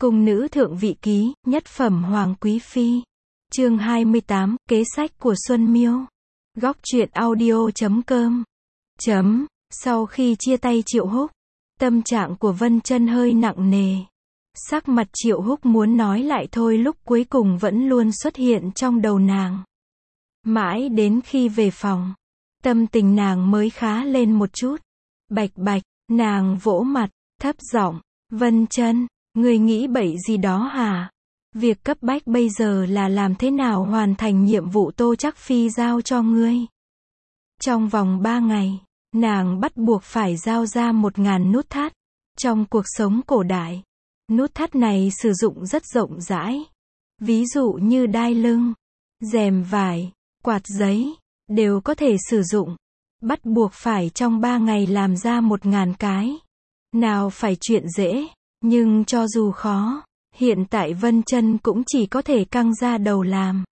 Cung nữ thượng vị ký, nhất phẩm hoàng quý phi. Chương 28, kế sách của Xuân Miêu. Góc truyện audio.com. Sau khi chia tay Triệu Húc, tâm trạng của Vân Chân hơi nặng nề. Sắc mặt Triệu Húc muốn nói lại thôi lúc cuối cùng vẫn luôn xuất hiện trong đầu nàng. Mãi đến khi về phòng, tâm tình nàng mới khá lên một chút. Bạch bạch, nàng vỗ mặt, thấp giọng, Vân Chân, ngươi nghĩ bậy gì đó hả? Việc cấp bách bây giờ là làm thế nào hoàn thành nhiệm vụ Tô Trác Phi giao cho ngươi. Trong vòng 3 ngày, nàng bắt buộc phải giao ra 1000 nút thắt. Trong cuộc sống cổ đại, nút thắt này sử dụng rất rộng rãi. Ví dụ như đai lưng, rèm vải, quạt giấy, đều có thể sử dụng. Bắt buộc phải trong 3 ngày làm ra 1000 cái. Nào phải chuyện dễ, nhưng cho dù khó, hiện tại Vân Chân cũng chỉ có thể căng ra đầu làm.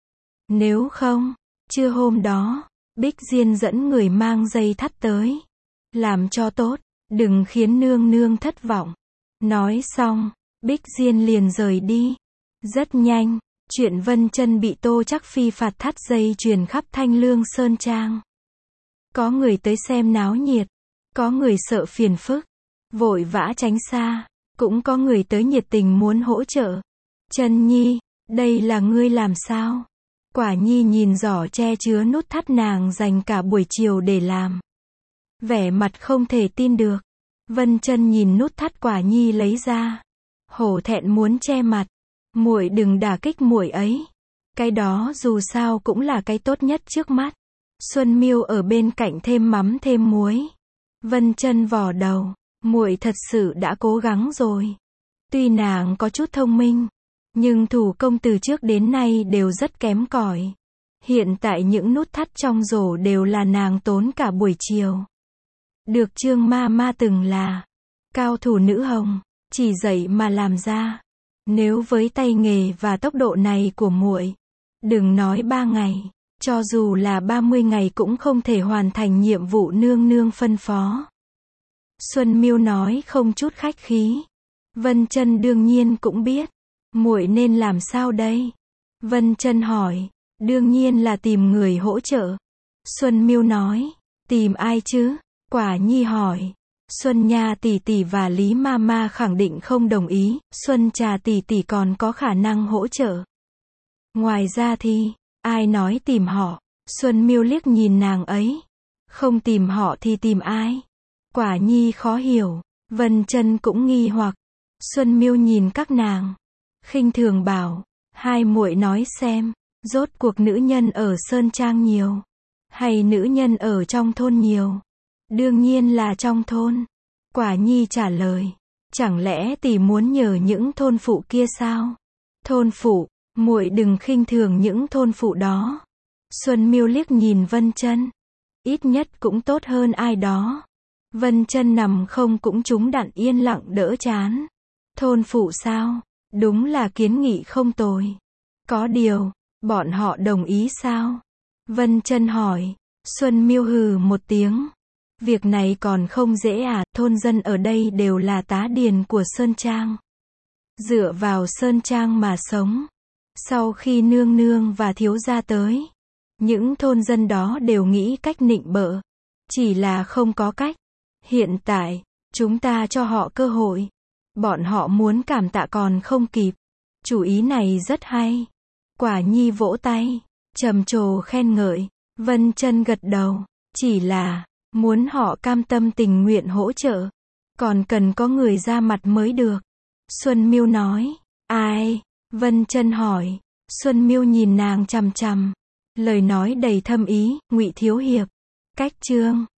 Nếu không, trưa hôm đó, Bích Diên dẫn người mang dây thắt tới. Làm cho tốt, đừng khiến nương nương thất vọng. Nói xong, Bích Diên liền rời đi. Rất nhanh, chuyện Vân Chân bị Tô Trác Phi phạt thắt dây truyền khắp Thanh Lương Sơn Trang. Có người tới xem náo nhiệt, có người sợ phiền phức, vội vã tránh xa, cũng có người tới nhiệt tình muốn hỗ trợ. Chân Nhi, đây là ngươi làm sao? Quả Nhi nhìn giỏ che chứa nút thắt nàng dành cả buổi chiều để làm. Vẻ mặt không thể tin được. Vân Chân nhìn nút thắt Quả Nhi lấy ra, hổ thẹn muốn che mặt. Muội đừng đả kích muội ấy. Cái đó dù sao cũng là cái tốt nhất trước mắt. Xuân Miêu ở bên cạnh thêm mắm thêm muối. Vân Chân vò đầu, muội thật sự đã cố gắng rồi. Tuy nàng có chút thông minh, nhưng thủ công từ trước đến nay đều rất kém cỏi. Hiện tại những nút thắt trong rổ đều là nàng tốn cả buổi chiều. Được Trương ma ma từng là cao thủ nữ hồng, chỉ dạy mà làm ra. Nếu với tay nghề và tốc độ này của muội, đừng nói 3 ngày, cho dù là 30 ngày cũng không thể hoàn thành nhiệm vụ nương nương phân phó. Xuân Miêu nói không chút khách khí. Vân Chân đương nhiên cũng biết, muội nên làm sao đây? Vân Chân hỏi, đương nhiên là tìm người hỗ trợ. Xuân Miêu nói, tìm ai chứ? Quả Nhi hỏi. Xuân Nha tỷ tỷ và Lý ma ma khẳng định không đồng ý, Xuân Trà tỷ tỷ còn có khả năng hỗ trợ. Ngoài ra thì, ai nói tìm họ? Xuân Miêu liếc nhìn nàng ấy. Không tìm họ thì tìm ai? Quả Nhi khó hiểu. Vân Chân cũng nghi hoặc. Xuân Miêu nhìn các nàng, khinh thường bảo, hai muội nói xem, rốt cuộc nữ nhân ở Sơn Trang nhiều, hay nữ nhân ở trong thôn nhiều? Đương nhiên là trong thôn. Quả Nhi trả lời, chẳng lẽ tỷ muốn nhờ những thôn phụ kia sao? Thôn phụ, muội đừng khinh thường những thôn phụ đó. Xuân Miêu liếc nhìn Vân Chân, ít nhất cũng tốt hơn ai đó. Vân Chân nằm không cũng trúng đạn yên lặng đỡ chán. Thôn phụ sao? Đúng là kiến nghị không tồi. Có điều, bọn họ đồng ý sao? Vân Chân hỏi. Xuân Miêu hừ một tiếng. Việc này còn không dễ à, thôn dân ở đây đều là tá điền của Sơn Trang. Dựa vào Sơn Trang mà sống. Sau khi nương nương và thiếu gia tới, những thôn dân đó đều nghĩ cách nịnh bợ. Chỉ là không có cách. Hiện tại, chúng ta cho họ cơ hội. Bọn họ muốn cảm tạ còn không kịp. Chủ ý này rất hay. Quả Nhi vỗ tay, trầm trồ khen ngợi. Vân Chân gật đầu. Chỉ là, muốn họ cam tâm tình nguyện hỗ trợ, còn cần có người ra mặt mới được. Xuân Miêu nói. Ai? Vân Chân hỏi. Xuân Miêu nhìn nàng chằm chằm. Lời nói đầy thâm ý. Ngụy thiếu hiệp. Cách chương